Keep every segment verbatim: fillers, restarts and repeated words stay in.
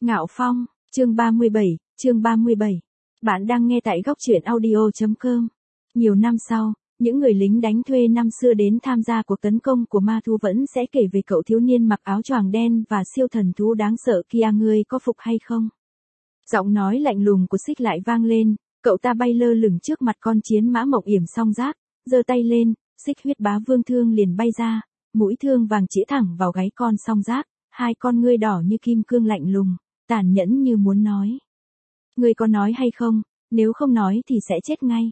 Ngạo Phong, chương ba mươi bảy, chương ba mươi bảy. Bạn đang nghe tại góc truyện audio chấm com. Nhiều năm sau, những người lính đánh thuê năm xưa đến tham gia cuộc tấn công của ma thú vẫn sẽ kể về cậu thiếu niên mặc áo choàng đen và siêu thần thú đáng sợ kia, ngươi có phục hay không? Giọng nói lạnh lùng của Xích lại vang lên, cậu ta bay lơ lửng trước mặt con chiến mã mộng yểm song giác, giơ tay lên, Xích huyết bá vương thương liền bay ra, mũi thương vàng chĩa thẳng vào gáy con song giác, hai con ngươi đỏ như kim cương lạnh lùng, tàn nhẫn như muốn nói. Ngươi có nói hay không, nếu không nói thì sẽ chết ngay.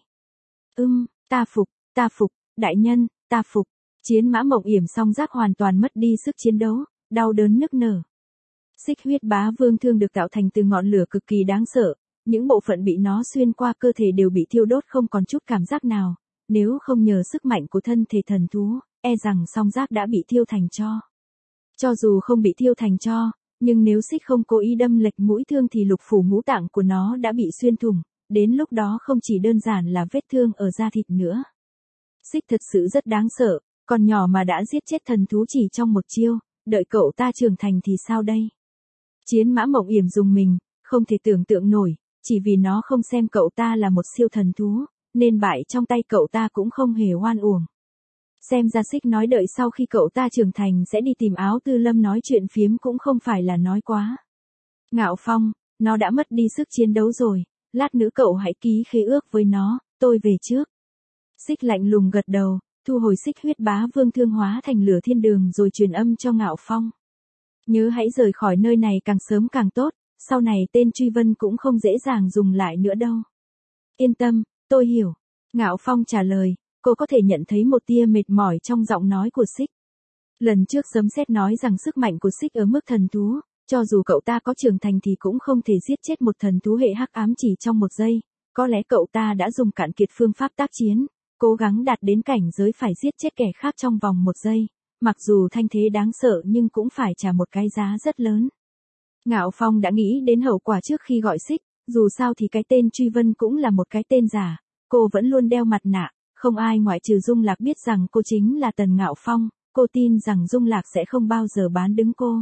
Ưm, ta phục, ta phục, đại nhân, ta phục. Chiến mã mộng yểm song giác hoàn toàn mất đi sức chiến đấu, đau đớn nức nở. Xích huyết bá vương thương được tạo thành từ ngọn lửa cực kỳ đáng sợ, những bộ phận bị nó xuyên qua cơ thể đều bị thiêu đốt không còn chút cảm giác nào, nếu không nhờ sức mạnh của thân thể thần thú, e rằng song giác đã bị thiêu thành tro. Cho dù không bị thiêu thành tro, nhưng nếu Xích không cố ý đâm lệch mũi thương thì lục phủ ngũ tạng của nó đã bị xuyên thủng, đến lúc đó không chỉ đơn giản là vết thương ở da thịt nữa. Xích thật sự rất đáng sợ, còn nhỏ mà đã giết chết thần thú chỉ trong một chiêu, đợi cậu ta trưởng thành thì sao đây? Chiến mã mộng yểm dùng mình, không thể tưởng tượng nổi, chỉ vì nó không xem cậu ta là một siêu thần thú, nên bại trong tay cậu ta cũng không hề oan uổng. Xem ra Xích nói đợi sau khi cậu ta trưởng thành sẽ đi tìm Áo Tư Lâm nói chuyện phiếm cũng không phải là nói quá. Ngạo Phong, nó đã mất đi sức chiến đấu rồi, lát nữa cậu hãy ký khế ước với nó, tôi về trước. Xích lạnh lùng gật đầu, thu hồi xích huyết bá vương thương hóa thành lửa thiên đường rồi truyền âm cho Ngạo Phong. Nhớ hãy rời khỏi nơi này càng sớm càng tốt, sau này tên Truy Vân cũng không dễ dàng dùng lại nữa đâu. Yên tâm, tôi hiểu. Ngạo Phong trả lời, cô có thể nhận thấy một tia mệt mỏi trong giọng nói của Xích. Lần trước sấm sét nói rằng sức mạnh của Xích ở mức thần thú, cho dù cậu ta có trưởng thành thì cũng không thể giết chết một thần thú hệ hắc ám chỉ trong một giây, có lẽ cậu ta đã dùng cạn kiệt phương pháp tác chiến, cố gắng đạt đến cảnh giới phải giết chết kẻ khác trong vòng một giây, mặc dù thanh thế đáng sợ nhưng cũng phải trả một cái giá rất lớn. Ngạo Phong đã nghĩ đến hậu quả trước khi gọi Xích, dù sao thì cái tên Truy Vân cũng là một cái tên giả, cô vẫn luôn đeo mặt nạ, không ai ngoại trừ Dung Lạc biết rằng cô chính là Tần Ngạo Phong, cô tin rằng Dung Lạc sẽ không bao giờ bán đứng cô.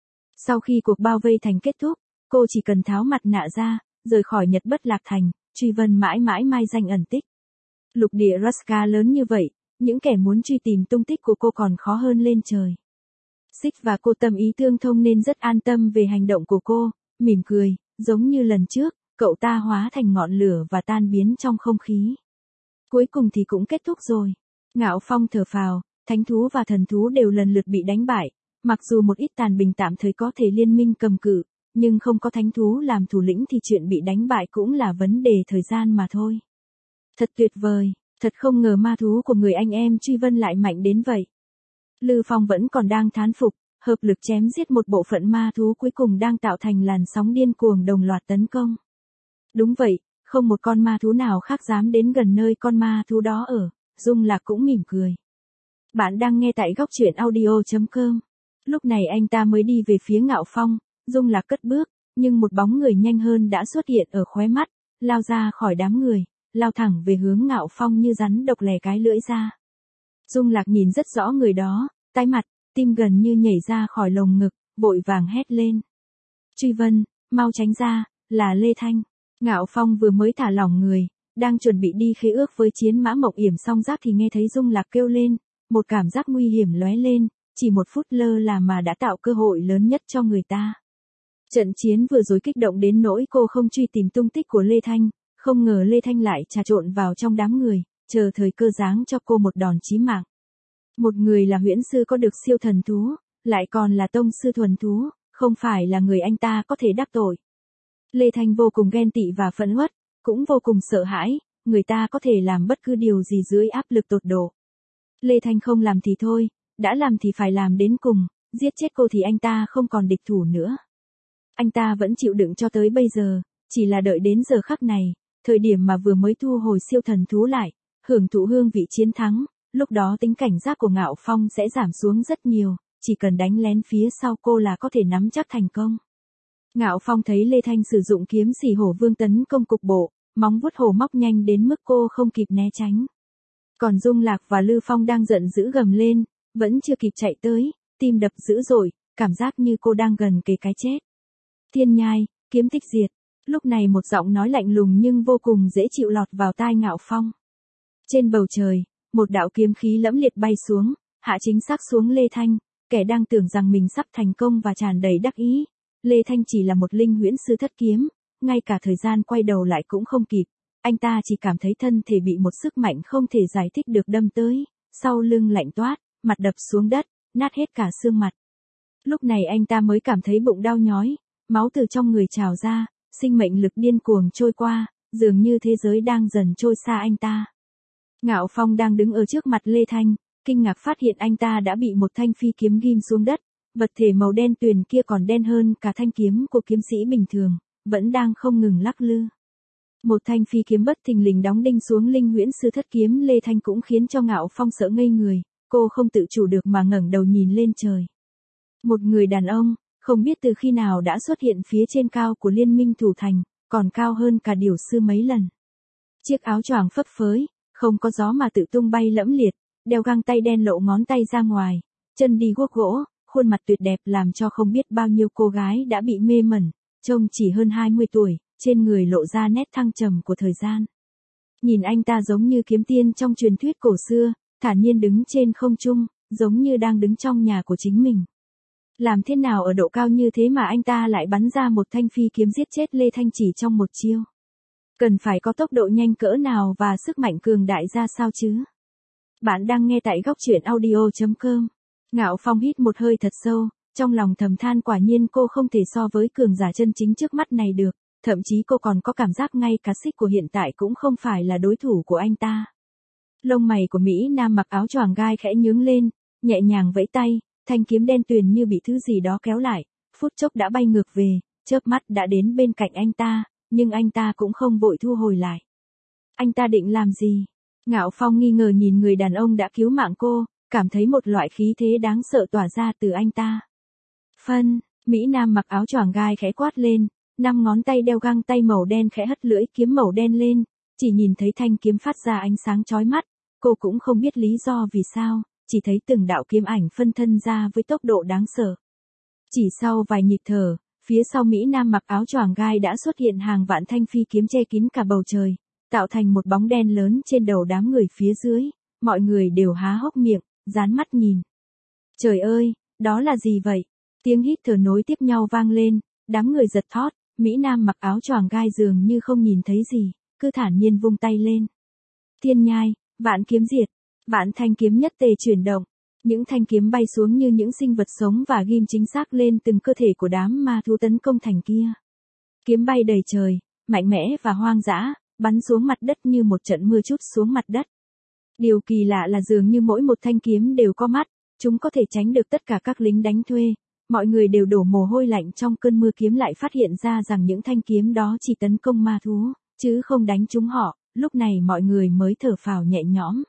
Sau khi cuộc bao vây thành kết thúc, cô chỉ cần tháo mặt nạ ra, rời khỏi Nhật Bất Lạc Thành, Truy Vân mãi mãi mai danh ẩn tích. Lục địa Raska lớn như vậy, những kẻ muốn truy tìm tung tích của cô còn khó hơn lên trời. Xích và cô tâm ý tương thông nên rất an tâm về hành động của cô, mỉm cười, giống như lần trước, cậu ta hóa thành ngọn lửa và tan biến trong không khí. Cuối cùng thì cũng kết thúc rồi. Ngạo Phong thở phào, thánh thú và thần thú đều lần lượt bị đánh bại, mặc dù một ít tàn bình tạm thời có thể liên minh cầm cự, nhưng không có thánh thú làm thủ lĩnh thì chuyện bị đánh bại cũng là vấn đề thời gian mà thôi. Thật tuyệt vời, thật không ngờ ma thú của người anh em Truy Vân lại mạnh đến vậy. Lư Phong vẫn còn đang thán phục, hợp lực chém giết một bộ phận ma thú cuối cùng đang tạo thành làn sóng điên cuồng đồng loạt tấn công. Đúng vậy, không một con ma thú nào khác dám đến gần nơi con ma thú đó ở, Dung Lạc cũng mỉm cười. Bạn đang nghe tại góc truyện audio chấm com. Lúc này anh ta mới đi về phía Ngạo Phong, Dung Lạc cất bước, nhưng một bóng người nhanh hơn đã xuất hiện ở khóe mắt, lao ra khỏi đám người, lao thẳng về hướng Ngạo Phong như rắn độc lè cái lưỡi ra. Dung Lạc nhìn rất rõ người đó, tái mặt, tim gần như nhảy ra khỏi lồng ngực, vội vàng hét lên. Truy Vân, mau tránh ra, là Lê Thanh. Ngạo Phong vừa mới thả lỏng người, đang chuẩn bị đi khế ước với chiến mã mộng yểm song giác thì nghe thấy Dung Lạc kêu lên, một cảm giác nguy hiểm lóe lên, chỉ một phút lơ là mà đã tạo cơ hội lớn nhất cho người ta. Trận chiến vừa rồi kích động đến nỗi cô không truy tìm tung tích của Lê Thanh, không ngờ Lê Thanh lại trà trộn vào trong đám người, chờ thời cơ giáng cho cô một đòn chí mạng. Một người là huyễn sư có được siêu thần thú, lại còn là tông sư thuần thú, không phải là người anh ta có thể đắc tội. Lê Thanh vô cùng ghen tị và phẫn uất, cũng vô cùng sợ hãi, người ta có thể làm bất cứ điều gì dưới áp lực tột độ. Lê Thanh không làm thì thôi, đã làm thì phải làm đến cùng, giết chết cô thì anh ta không còn địch thủ nữa. Anh ta vẫn chịu đựng cho tới bây giờ, chỉ là đợi đến giờ khắc này, thời điểm mà vừa mới thu hồi siêu thần thú lại, hưởng thụ hương vị chiến thắng, lúc đó tính cảnh giác của Ngạo Phong sẽ giảm xuống rất nhiều, chỉ cần đánh lén phía sau cô là có thể nắm chắc thành công. Ngạo Phong thấy Lê Thanh sử dụng kiếm xỉ hổ vương tấn công cục bộ, móng vuốt hổ móc nhanh đến mức cô không kịp né tránh. Còn Dung Lạc và Lư Phong đang giận dữ gầm lên, vẫn chưa kịp chạy tới, tim đập dữ dội, cảm giác như cô đang gần kề cái chết. Thiên nhai, kiếm tích diệt. Lúc này một giọng nói lạnh lùng nhưng vô cùng dễ chịu lọt vào tai Ngạo Phong. Trên bầu trời, một đạo kiếm khí lẫm liệt bay xuống, hạ chính xác xuống Lê Thanh, kẻ đang tưởng rằng mình sắp thành công và tràn đầy đắc ý. Lê Thanh chỉ là một linh huyễn sư thất kiếm, ngay cả thời gian quay đầu lại cũng không kịp. Anh ta chỉ cảm thấy thân thể bị một sức mạnh không thể giải thích được đâm tới, sau lưng lạnh toát, mặt đập xuống đất, nát hết cả xương mặt. Lúc này anh ta mới cảm thấy bụng đau nhói, máu từ trong người trào ra, sinh mệnh lực điên cuồng trôi qua, dường như thế giới đang dần trôi xa anh ta. Ngạo Phong đang đứng ở trước mặt Lê Thanh, kinh ngạc phát hiện anh ta đã bị một thanh phi kiếm ghim xuống đất, vật thể màu đen tuyền kia còn đen hơn cả thanh kiếm của kiếm sĩ bình thường, vẫn đang không ngừng lắc lư. Một thanh phi kiếm bất thình lình đóng đinh xuống linh huyễn sư thất kiếm Lê Thanh cũng khiến cho Ngạo Phong sợ ngây người, cô không tự chủ được mà ngẩng đầu nhìn lên trời. Một người đàn ông, không biết từ khi nào đã xuất hiện phía trên cao của liên minh thủ thành, còn cao hơn cả điểu sư mấy lần. Chiếc áo choàng phấp phới, không có gió mà tự tung bay lẫm liệt, đeo găng tay đen lộ ngón tay ra ngoài, chân đi guốc gỗ, khuôn mặt tuyệt đẹp làm cho không biết bao nhiêu cô gái đã bị mê mẩn, trông chỉ hơn hai mươi tuổi, trên người lộ ra nét thăng trầm của thời gian. Nhìn anh ta giống như kiếm tiên trong truyền thuyết cổ xưa, thản nhiên đứng trên không trung, giống như đang đứng trong nhà của chính mình. Làm thế nào ở độ cao như thế mà anh ta lại bắn ra một thanh phi kiếm giết chết Lê Thanh chỉ trong một chiêu? Cần phải có tốc độ nhanh cỡ nào và sức mạnh cường đại ra sao chứ? Bạn đang nghe tại góc truyện audio chấm com. Ngạo Phong hít một hơi thật sâu, trong lòng thầm than quả nhiên cô không thể so với cường giả chân chính trước mắt này được, thậm chí cô còn có cảm giác ngay cả Xích của hiện tại cũng không phải là đối thủ của anh ta. Lông mày của Mỹ Nam mặc áo choàng gai khẽ nhướng lên, nhẹ nhàng vẫy tay, thanh kiếm đen tuyền như bị thứ gì đó kéo lại, phút chốc đã bay ngược về, chớp mắt đã đến bên cạnh anh ta, nhưng anh ta cũng không vội thu hồi lại. Anh ta định làm gì? Ngạo Phong nghi ngờ nhìn người đàn ông đã cứu mạng cô, cảm thấy một loại khí thế đáng sợ tỏa ra từ anh ta. Phân, Mỹ Nam mặc áo choàng gai khẽ quát lên, năm ngón tay đeo găng tay màu đen khẽ hất lưỡi kiếm màu đen lên, chỉ nhìn thấy thanh kiếm phát ra ánh sáng chói mắt, cô cũng không biết lý do vì sao, chỉ thấy từng đạo kiếm ảnh phân thân ra với tốc độ đáng sợ. Chỉ sau vài nhịp thở, phía sau Mỹ Nam mặc áo choàng gai đã xuất hiện hàng vạn thanh phi kiếm che kín cả bầu trời, tạo thành một bóng đen lớn trên đầu đám người phía dưới, mọi người đều há hốc miệng, dán mắt nhìn. Trời ơi, đó là gì vậy? Tiếng hít thở nối tiếp nhau vang lên, đám người giật thót, Mỹ Nam mặc áo choàng gai dường như không nhìn thấy gì, cứ thản nhiên vung tay lên. Thiên nhai, vạn kiếm diệt, vạn thanh kiếm nhất tề chuyển động, những thanh kiếm bay xuống như những sinh vật sống và ghim chính xác lên từng cơ thể của đám ma thú tấn công thành kia. Kiếm bay đầy trời, mạnh mẽ và hoang dã, bắn xuống mặt đất như một trận mưa trút xuống mặt đất. Điều kỳ lạ là dường như mỗi một thanh kiếm đều có mắt, chúng có thể tránh được tất cả các lính đánh thuê. Mọi người đều đổ mồ hôi lạnh trong cơn mưa kiếm lại phát hiện ra rằng những thanh kiếm đó chỉ tấn công ma thú, chứ không đánh trúng họ, lúc này mọi người mới thở phào nhẹ nhõm.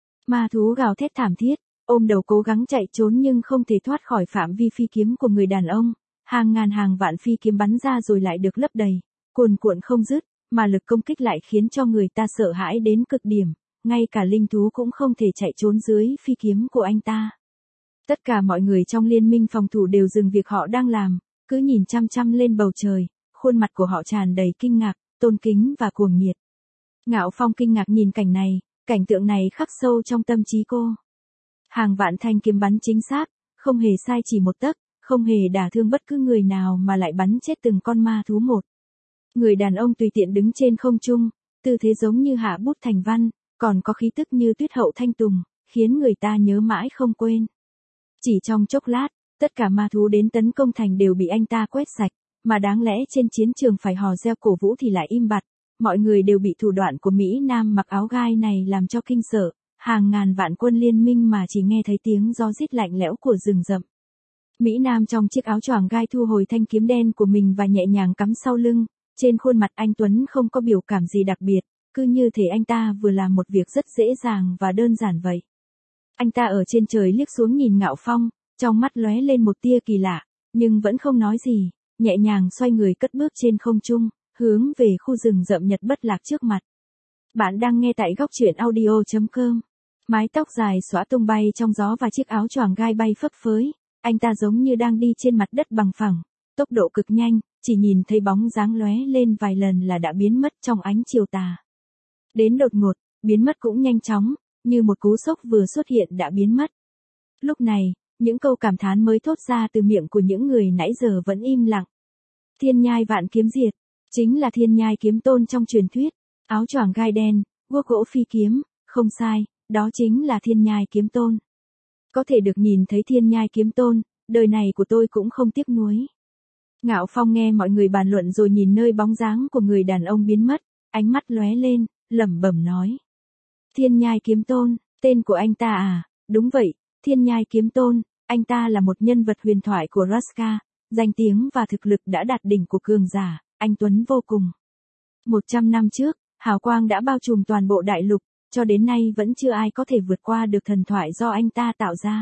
Ma thú gào thét thảm thiết, ôm đầu cố gắng chạy trốn nhưng không thể thoát khỏi phạm vi phi kiếm của người đàn ông, hàng ngàn hàng vạn phi kiếm bắn ra rồi lại được lấp đầy, cuồn cuộn không dứt, mà lực công kích lại khiến cho người ta sợ hãi đến cực điểm, ngay cả linh thú cũng không thể chạy trốn dưới phi kiếm của anh ta. Tất cả mọi người trong liên minh phòng thủ đều dừng việc họ đang làm, cứ nhìn chăm chăm lên bầu trời, khuôn mặt của họ tràn đầy kinh ngạc, tôn kính và cuồng nhiệt. Ngạo Phong kinh ngạc nhìn cảnh này, cảnh tượng này khắc sâu trong tâm trí cô. Hàng vạn thanh kiếm bắn chính xác, không hề sai chỉ một tấc, không hề đả thương bất cứ người nào mà lại bắn chết từng con ma thú một. Người đàn ông tùy tiện đứng trên không trung, tư thế giống như hạ bút thành văn, còn có khí tức như tuyết hậu thanh tùng, khiến người ta nhớ mãi không quên. Chỉ trong chốc lát, tất cả ma thú đến tấn công thành đều bị anh ta quét sạch, mà đáng lẽ trên chiến trường phải hò reo cổ vũ thì lại im bặt. Mọi người đều bị thủ đoạn của Mỹ Nam mặc áo gai này làm cho kinh sợ, hàng ngàn vạn quân liên minh mà chỉ nghe thấy tiếng gió rít lạnh lẽo của rừng rậm. Mỹ Nam trong chiếc áo choàng gai thu hồi thanh kiếm đen của mình và nhẹ nhàng cắm sau lưng, trên khuôn mặt anh Tuấn không có biểu cảm gì đặc biệt, cứ như thể anh ta vừa làm một việc rất dễ dàng và đơn giản vậy. Anh ta ở trên trời liếc xuống nhìn Ngạo Phong, trong mắt lóe lên một tia kỳ lạ, nhưng vẫn không nói gì, nhẹ nhàng xoay người cất bước trên không trung, hướng về khu rừng rậm Nhật Bất Lạc trước mặt. Bạn đang nghe tại góc truyện audio chấm com. Mái tóc dài xõa tung bay trong gió và chiếc áo choàng gai bay phấp phới, anh ta giống như đang đi trên mặt đất bằng phẳng, tốc độ cực nhanh, chỉ nhìn thấy bóng dáng lóe lên vài lần là đã biến mất trong ánh chiều tà. Đến đột ngột, biến mất cũng nhanh chóng, như một cú sốc vừa xuất hiện đã biến mất. Lúc này, những câu cảm thán mới thốt ra từ miệng của những người nãy giờ vẫn im lặng. Thiên nhai vạn kiếm diệt, chính là thiên nhai kiếm tôn trong truyền thuyết, áo choàng gai đen, guốc gỗ phi kiếm, không sai, đó chính là thiên nhai kiếm tôn. Có thể được nhìn thấy thiên nhai kiếm tôn, đời này của tôi cũng không tiếc nuối. Ngạo Phong nghe mọi người bàn luận rồi nhìn nơi bóng dáng của người đàn ông biến mất, ánh mắt lóe lên, lẩm bẩm nói. Thiên nhai kiếm tôn, tên của anh ta à, đúng vậy, thiên nhai kiếm tôn, anh ta là một nhân vật huyền thoại của Raska, danh tiếng và thực lực đã đạt đỉnh của cường giả, anh tuấn vô cùng. Một trăm năm trước, hào quang đã bao trùm toàn bộ đại lục, cho đến nay vẫn chưa ai có thể vượt qua được thần thoại do anh ta tạo ra.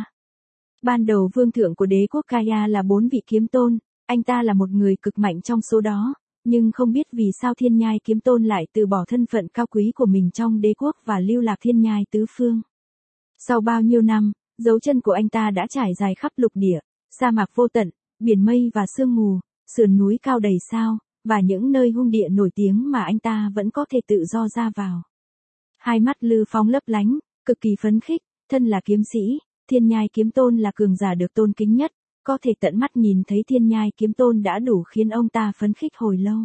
Ban đầu vương thượng của đế quốc Kaya là bốn vị kiếm tôn, anh ta là một người cực mạnh trong số đó, nhưng không biết vì sao thiên nhai kiếm tôn lại từ bỏ thân phận cao quý của mình trong đế quốc và lưu lạc thiên nhai tứ phương. Sau bao nhiêu năm, dấu chân của anh ta đã trải dài khắp lục địa, sa mạc vô tận, biển mây và sương mù, sườn núi cao đầy sao, và những nơi hung địa nổi tiếng mà anh ta vẫn có thể tự do ra vào. Hai mắt Lư Phong lấp lánh, cực kỳ phấn khích, thân là kiếm sĩ, thiên nhai kiếm tôn là cường giả được tôn kính nhất, có thể tận mắt nhìn thấy thiên nhai kiếm tôn đã đủ khiến ông ta phấn khích hồi lâu.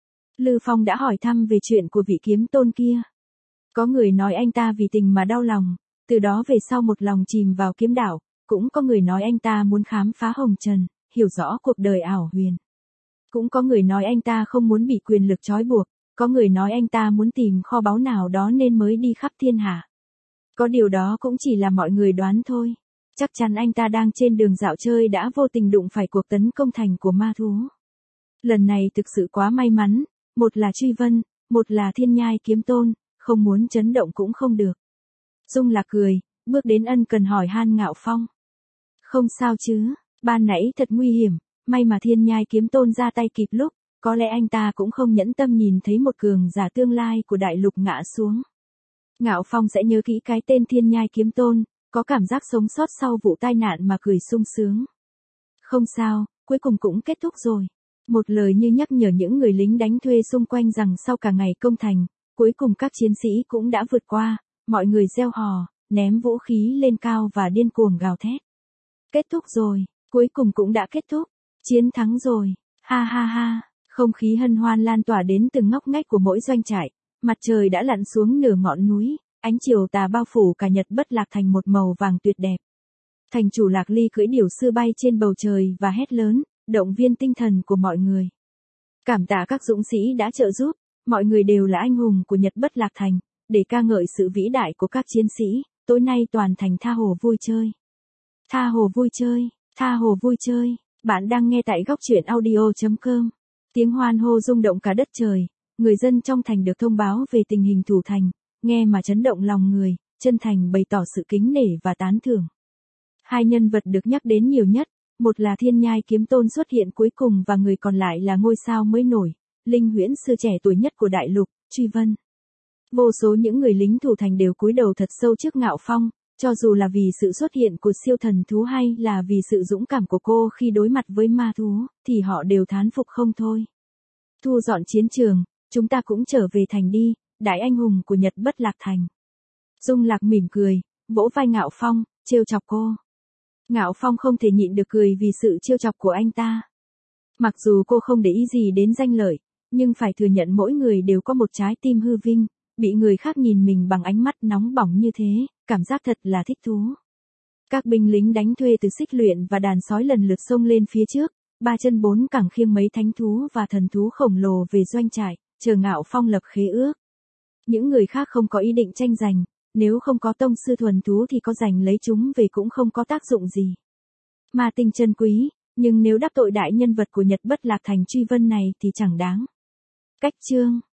Lư Phong đã hỏi thăm về chuyện của vị kiếm tôn kia. Có người nói anh ta vì tình mà đau lòng, từ đó về sau một lòng chìm vào kiếm đạo, cũng có người nói anh ta muốn khám phá hồng trần, hiểu rõ cuộc đời ảo huyền. Cũng có người nói anh ta không muốn bị quyền lực trói buộc, có người nói anh ta muốn tìm kho báu nào đó nên mới đi khắp thiên hạ. Có điều đó cũng chỉ là mọi người đoán thôi. Chắc chắn anh ta đang trên đường dạo chơi đã vô tình đụng phải cuộc tấn công thành của ma thú. Lần này thực sự quá may mắn, một là Truy Vân, một là thiên nhai kiếm tôn, không muốn chấn động cũng không được. Dung Lạc cười, bước đến ân cần hỏi han Ngạo Phong. Không sao chứ, ban nãy thật nguy hiểm, may mà thiên nhai kiếm tôn ra tay kịp lúc, có lẽ anh ta cũng không nhẫn tâm nhìn thấy một cường giả tương lai của đại lục ngã xuống. Ngạo Phong sẽ nhớ kỹ cái tên thiên nhai kiếm tôn, có cảm giác sống sót sau vụ tai nạn mà cười sung sướng. Không sao, cuối cùng cũng kết thúc rồi. Một lời như nhắc nhở những người lính đánh thuê xung quanh rằng sau cả ngày công thành, cuối cùng các chiến sĩ cũng đã vượt qua, mọi người reo hò, ném vũ khí lên cao và điên cuồng gào thét. Kết thúc rồi, cuối cùng cũng đã kết thúc, chiến thắng rồi, ha ha ha, không khí hân hoan lan tỏa đến từng ngóc ngách của mỗi doanh trại, mặt trời đã lặn xuống nửa ngọn núi. Ánh chiều tà bao phủ cả Nhật Bất Lạc thành một màu vàng tuyệt đẹp. Thành chủ Lạc Ly cưỡi điểu sư bay trên bầu trời và hét lớn, động viên tinh thần của mọi người. Cảm tạ các dũng sĩ đã trợ giúp, mọi người đều là anh hùng của Nhật Bất Lạc thành, để ca ngợi sự vĩ đại của các chiến sĩ, tối nay toàn thành tha hồ vui chơi. Tha hồ vui chơi, tha hồ vui chơi, bạn đang nghe tại góc truyện audio chấm com. Tiếng hoan hô rung động cả đất trời, người dân trong thành được thông báo về tình hình thủ thành. Nghe mà chấn động lòng người, chân thành bày tỏ sự kính nể và tán thưởng. Hai nhân vật được nhắc đến nhiều nhất, một là thiên nhai kiếm tôn xuất hiện cuối cùng và người còn lại là ngôi sao mới nổi, linh huyễn sư trẻ tuổi nhất của đại lục, Truy Vân. Vô số những người lính thủ thành đều cúi đầu thật sâu trước Ngạo Phong, cho dù là vì sự xuất hiện của siêu thần thú hay là vì sự dũng cảm của cô khi đối mặt với ma thú, thì họ đều thán phục không thôi. Thu dọn chiến trường, chúng ta cũng trở về thành đi. Đại anh hùng của Nhật Bất Lạc thành. Dung Lạc mỉm cười, vỗ vai Ngạo Phong, trêu chọc cô. Ngạo Phong không thể nhịn được cười vì sự trêu chọc của anh ta. Mặc dù cô không để ý gì đến danh lợi, nhưng phải thừa nhận mỗi người đều có một trái tim hư vinh, bị người khác nhìn mình bằng ánh mắt nóng bỏng như thế, cảm giác thật là thích thú. Các binh lính đánh thuê từ xích luyện và đàn sói lần lượt xông lên phía trước, ba chân bốn cẳng khiêng mấy thánh thú và thần thú khổng lồ về doanh trại, chờ Ngạo Phong lập khế ước. Những người khác không có ý định tranh giành, nếu không có tông sư thuần thú thì có giành lấy chúng về cũng không có tác dụng gì. Ma tinh chân quý, nhưng nếu đắc tội đại nhân vật của Nhật Bất Lạc thành Truy Vân này thì chẳng đáng. Cách chương